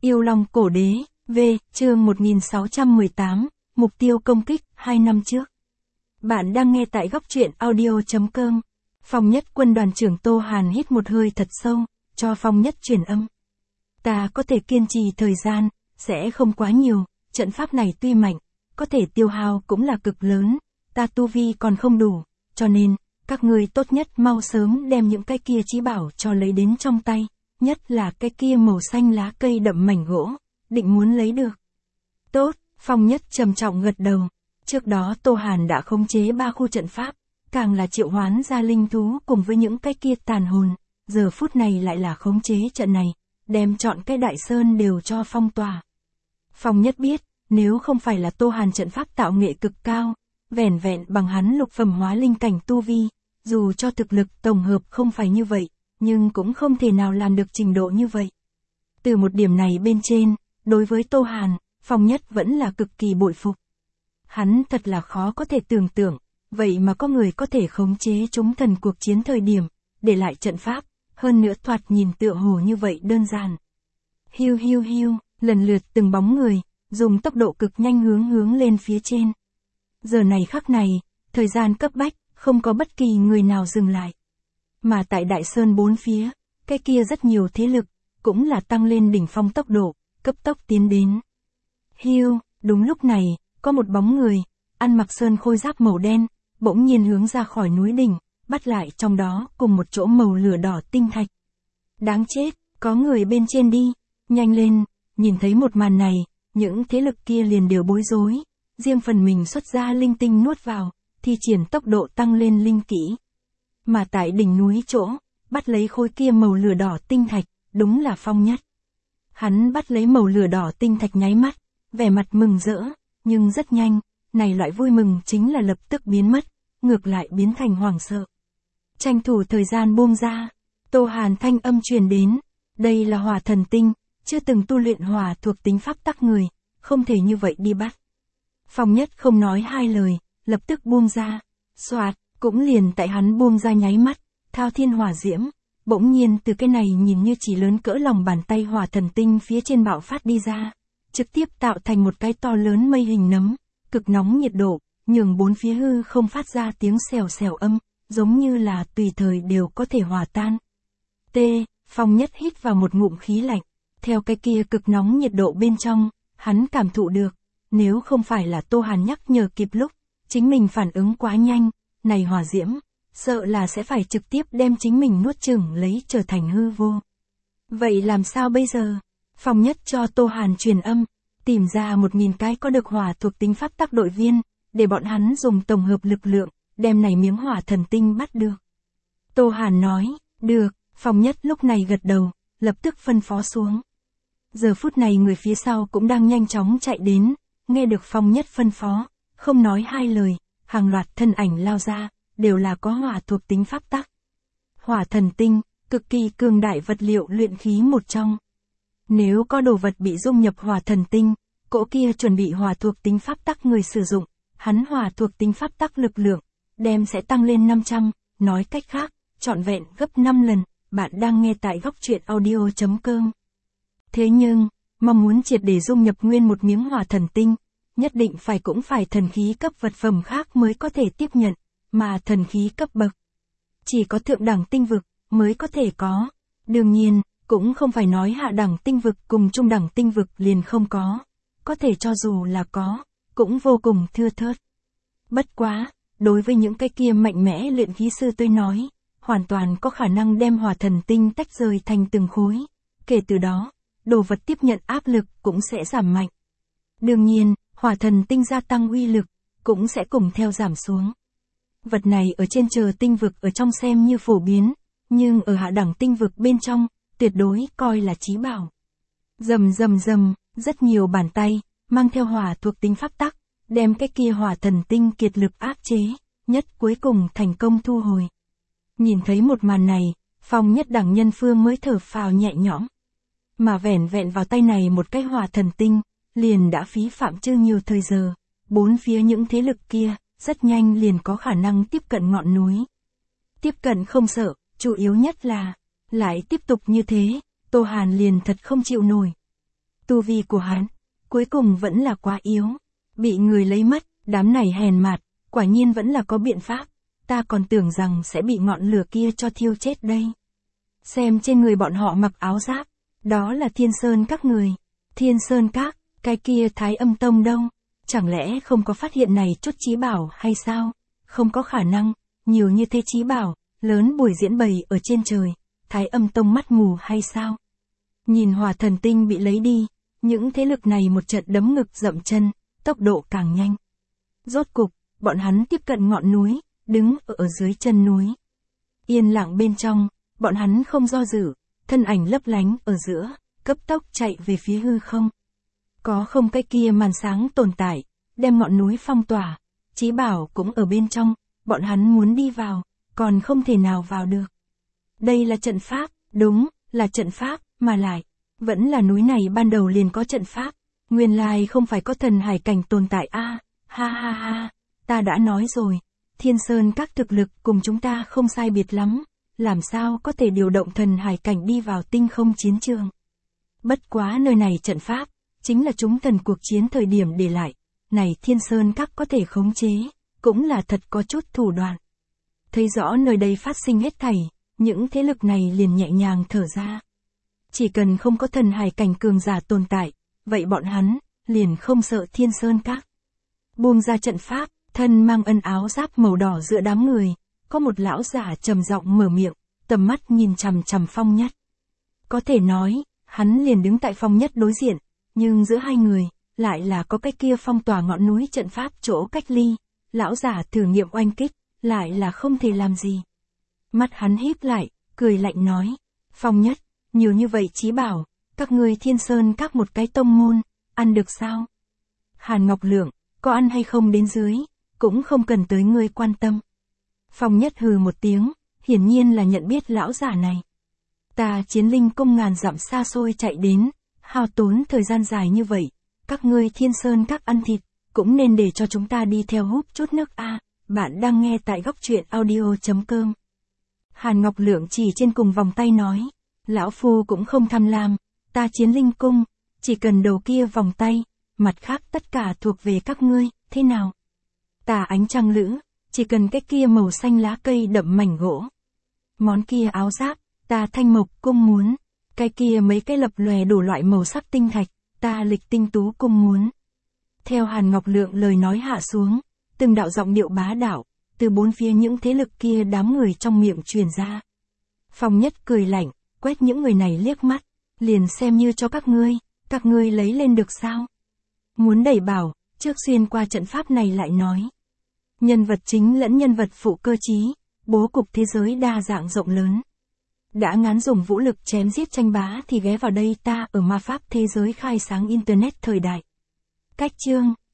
Yêu Long Cổ Đế, V, chương 1618, mục tiêu công kích, 2 năm trước. Bạn đang nghe tại góc truyện audio.com. Phong Nhất Quân đoàn trưởng Tô Hàn hít một hơi thật sâu, cho Phong Nhất truyền âm. Ta có thể kiên trì thời gian, sẽ không quá nhiều, trận pháp này tuy mạnh, có thể tiêu hao cũng là cực lớn, ta tu vi còn không đủ, cho nên, các ngươi tốt nhất mau sớm đem những cái kia chí bảo cho lấy đến trong tay, nhất là cái kia màu xanh lá cây đậm mảnh gỗ, định muốn lấy được. Tốt, Phong Nhất trầm trọng gật đầu. Trước đó Tô Hàn đã khống chế 3 khu trận pháp, càng là triệu hoán ra linh thú cùng với những cái kia tàn hồn, giờ phút này lại là khống chế trận này, đem chọn cái đại sơn đều cho phong tỏa. Phong Nhất biết, nếu không phải là Tô Hàn trận pháp tạo nghệ cực cao, vẻn vẹn bằng hắn lục phẩm hóa linh cảnh tu vi, dù cho thực lực tổng hợp không phải như vậy, nhưng cũng không thể nào làm được trình độ như vậy. Từ một điểm này bên trên, đối với Tô Hàn, Phong Nhất vẫn là cực kỳ bội phục. Hắn thật là khó có thể tưởng tượng, vậy mà có người có thể khống chế chúng thần cuộc chiến thời điểm, để lại trận pháp, hơn nữa thoạt nhìn tựa hồ như vậy đơn giản. Hiu hiu hiu, lần lượt từng bóng người, dùng tốc độ cực nhanh hướng lên phía trên. Giờ này khắc này, thời gian cấp bách, không có bất kỳ người nào dừng lại. Mà tại Đại Sơn bốn phía, cái kia rất nhiều thế lực, cũng là tăng lên đỉnh phong tốc độ, cấp tốc tiến đến. Hiu, đúng lúc này, có một bóng người, ăn mặc sơn khôi giáp màu đen, bỗng nhiên hướng ra khỏi núi đỉnh, bắt lại trong đó cùng một chỗ màu lửa đỏ tinh thạch. Đáng chết, có người bên trên đi, nhanh lên, nhìn thấy một màn này, những thế lực kia liền đều bối rối, riêng phần mình xuất ra linh tinh nuốt vào, thi triển tốc độ tăng lên linh kỹ. Mà tại đỉnh núi chỗ, bắt lấy khối kia màu lửa đỏ tinh thạch, đúng là Phong Nhất. Hắn bắt lấy màu lửa đỏ tinh thạch nháy mắt, vẻ mặt mừng rỡ, nhưng rất nhanh, này loại vui mừng chính là lập tức biến mất, ngược lại biến thành hoảng sợ. Tranh thủ thời gian buông ra, Tô Hàn thanh âm truyền đến, đây là hỏa thần tinh, chưa từng tu luyện hỏa thuộc tính pháp tắc người, không thể như vậy đi bắt. Phong Nhất không nói hai lời, lập tức buông ra, xoạt, cũng liền tại hắn buông ra nháy mắt, thao thiên hỏa diễm, bỗng nhiên từ cái này nhìn như chỉ lớn cỡ lòng bàn tay hỏa thần tinh phía trên bạo phát đi ra, trực tiếp tạo thành một cái to lớn mây hình nấm, cực nóng nhiệt độ, nhường bốn phía hư không phát ra tiếng xèo xèo âm, giống như là tùy thời đều có thể hòa tan. Phong Nhất hít vào một ngụm khí lạnh, theo cái kia cực nóng nhiệt độ bên trong, hắn cảm thụ được, nếu không phải là Tô Hàn nhắc nhở kịp lúc, chính mình phản ứng quá nhanh, này hỏa diễm, sợ là sẽ phải trực tiếp đem chính mình nuốt chửng lấy trở thành hư vô. Vậy làm sao bây giờ? Phong Nhất cho Tô Hàn truyền âm, tìm ra 1000 cái có được hỏa thuộc tính pháp tắc đội viên, để bọn hắn dùng tổng hợp lực lượng, đem này miếng hỏa thần tinh bắt được. Tô Hàn nói, được, Phong Nhất lúc này gật đầu, lập tức phân phó xuống. Giờ phút này người phía sau cũng đang nhanh chóng chạy đến, nghe được Phong Nhất phân phó, không nói hai lời, hàng loạt thân ảnh lao ra, đều là có hỏa thuộc tính pháp tắc. Hỏa thần tinh, cực kỳ cường đại vật liệu luyện khí một trong. Nếu có đồ vật bị dung nhập hỏa thần tinh, cỗ kia chuẩn bị hỏa thuộc tính pháp tắc người sử dụng, hắn hỏa thuộc tính pháp tắc lực lượng, đem sẽ tăng lên 500, nói cách khác, trọn vẹn gấp 5 lần, bạn đang nghe tại góc truyện audio.com. Thế nhưng, mong muốn triệt để dung nhập nguyên một miếng hỏa thần tinh, nhất định cũng phải thần khí cấp vật phẩm khác mới có thể tiếp nhận, mà thần khí cấp bậc chỉ có thượng đẳng tinh vực mới có thể có. Đương nhiên, cũng không phải nói hạ đẳng tinh vực cùng trung đẳng tinh vực liền không có thể cho dù là có, cũng vô cùng thưa thớt. Bất quá, đối với những cái kia mạnh mẽ luyện khí sư tôi nói, hoàn toàn có khả năng đem hỏa thần tinh tách rời thành từng khối, kể từ đó, đồ vật tiếp nhận áp lực cũng sẽ giảm mạnh. Đương nhiên, hỏa thần tinh gia tăng uy lực, cũng sẽ cùng theo giảm xuống. Vật này ở trên chờ tinh vực ở trong xem như phổ biến, nhưng ở hạ đẳng tinh vực bên trong, tuyệt đối coi là chí bảo. Rầm rầm rầm, rất nhiều bàn tay, mang theo hỏa thuộc tính pháp tắc, đem cái kia hỏa thần tinh kiệt lực áp chế, nhất cuối cùng thành công thu hồi. Nhìn thấy một màn này, Phong Nhất đẳng nhân phương mới thở phào nhẹ nhõm. Mà vẻn vẹn vào tay này một cái hỏa thần tinh, liền đã phí phạm chưa nhiều thời giờ, bốn phía những thế lực kia, rất nhanh liền có khả năng tiếp cận ngọn núi. Tiếp cận không sợ, chủ yếu nhất là, lại tiếp tục như thế, Tô Hàn liền thật không chịu nổi. Tu vi của hắn, cuối cùng vẫn là quá yếu. Bị người lấy mất, đám này hèn mạt, quả nhiên vẫn là có biện pháp. Ta còn tưởng rằng sẽ bị ngọn lửa kia cho thiêu chết đây. Xem trên người bọn họ mặc áo giáp, đó là Thiên Sơn các người. Thiên Sơn các, cái kia Thái Âm Tông đâu? Chẳng lẽ không có phát hiện này chút trí bảo hay sao? Không có khả năng, nhiều như thế trí bảo, lớn buổi diễn bày ở trên trời, Thái Âm Tông mắt mù hay sao? Nhìn Hỏa Thần Tinh bị lấy đi, những thế lực này một trận đấm ngực dậm chân, tốc độ càng nhanh. Rốt cục, bọn hắn tiếp cận ngọn núi, đứng ở dưới chân núi. Yên lặng bên trong, bọn hắn không do dự, thân ảnh lấp lánh ở giữa, cấp tốc chạy về phía hư không. Có không cái kia màn sáng tồn tại, đem ngọn núi phong tỏa, trí bảo cũng ở bên trong, bọn hắn muốn đi vào, còn không thể nào vào được. Đây là trận pháp, đúng, là trận pháp, mà lại, vẫn là núi này ban đầu liền có trận pháp, nguyên lai không phải có thần hải cảnh tồn tại a, ha ha ha, ta đã nói rồi, Thiên Sơn các thực lực cùng chúng ta không sai biệt lắm, làm sao có thể điều động thần hải cảnh đi vào tinh không chiến trường. Bất quá nơi này trận pháp, chính là chúng thần cuộc chiến thời điểm để lại, này Thiên Sơn các có thể khống chế, cũng là thật có chút thủ đoạn. Thấy rõ nơi đây phát sinh hết thảy, những thế lực này liền nhẹ nhàng thở ra. Chỉ cần không có thần hải cảnh cường giả tồn tại, vậy bọn hắn, liền không sợ Thiên Sơn các. Buông ra trận pháp, thân mang ân áo giáp màu đỏ giữa đám người, có một lão giả trầm giọng mở miệng, tầm mắt nhìn chằm chằm Phong Nhất. Có thể nói, hắn liền đứng tại Phong Nhất đối diện, nhưng giữa hai người, lại là có cái kia phong tỏa ngọn núi trận pháp chỗ cách ly, lão giả thử nghiệm oanh kích, lại là không thể làm gì. Mắt hắn híp lại, cười lạnh nói, Phong Nhất, nhiều như vậy chí bảo, các ngươi Thiên Sơn các một cái tông môn, ăn được sao? Hàn Ngọc Lượng, có ăn hay không đến dưới, cũng không cần tới ngươi quan tâm. Phong Nhất hừ một tiếng, hiển nhiên là nhận biết lão giả này. Ta Chiến Linh Cung ngàn dặm xa xôi chạy đến, hao tốn thời gian dài như vậy, các ngươi Thiên Sơn các ăn thịt, cũng nên để cho chúng ta đi theo húp chút nước a. Bạn đang nghe tại góc truyện audio.com. Hàn Ngọc Lượng chỉ trên cùng vòng tay nói, lão phu cũng không tham lam, ta Chiến Linh Cung, chỉ cần đầu kia vòng tay, mặt khác tất cả thuộc về các ngươi, thế nào? Ta Ánh Trăng Lữ, chỉ cần cái kia màu xanh lá cây đậm mảnh gỗ. Món kia áo giáp, ta Thanh Mộc Cung muốn. Cái kia mấy cái lập lòe đủ loại màu sắc tinh thạch, ta Lịch Tinh Tú Cung muốn. Theo Hàn Ngọc Lượng lời nói hạ xuống, từng đạo giọng điệu bá đạo, từ bốn phía những thế lực kia đám người trong miệng truyền ra. Phong Nhất cười lạnh, quét những người này liếc mắt, liền xem như cho các ngươi lấy lên được sao? Muốn đẩy bảo, trước xuyên qua trận pháp này lại nói. Nhân vật chính lẫn nhân vật phụ cơ trí, bố cục thế giới đa dạng rộng lớn. Đã ngán dùng vũ lực chém giết tranh bá thì ghé vào đây ta ở ma pháp thế giới khai sáng Internet thời đại. Cách chương